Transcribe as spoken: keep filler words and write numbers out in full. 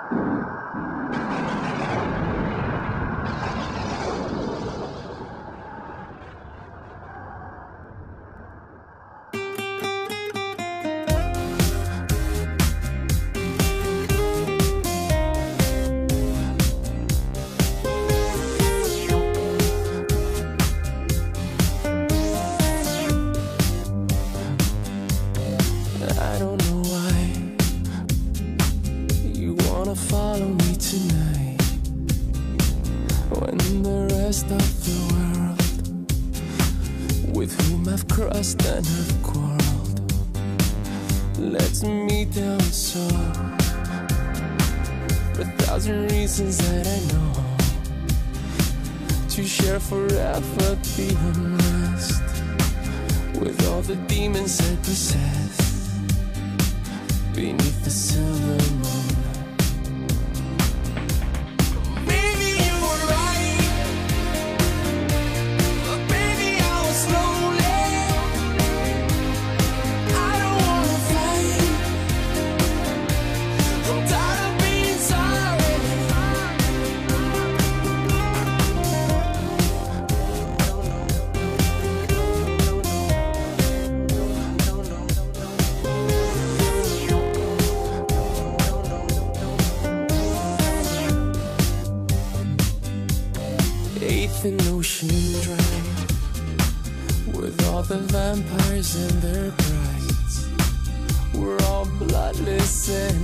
Follow me tonight, when the rest of the world, with whom I've crossed and have quarreled, lets me down so. A thousand reasons that I know to share forever the unrest with all the demons I possess beneath the silver moon. Eighth and Ocean Drive, with all the vampires and their brides, we're all bloodless and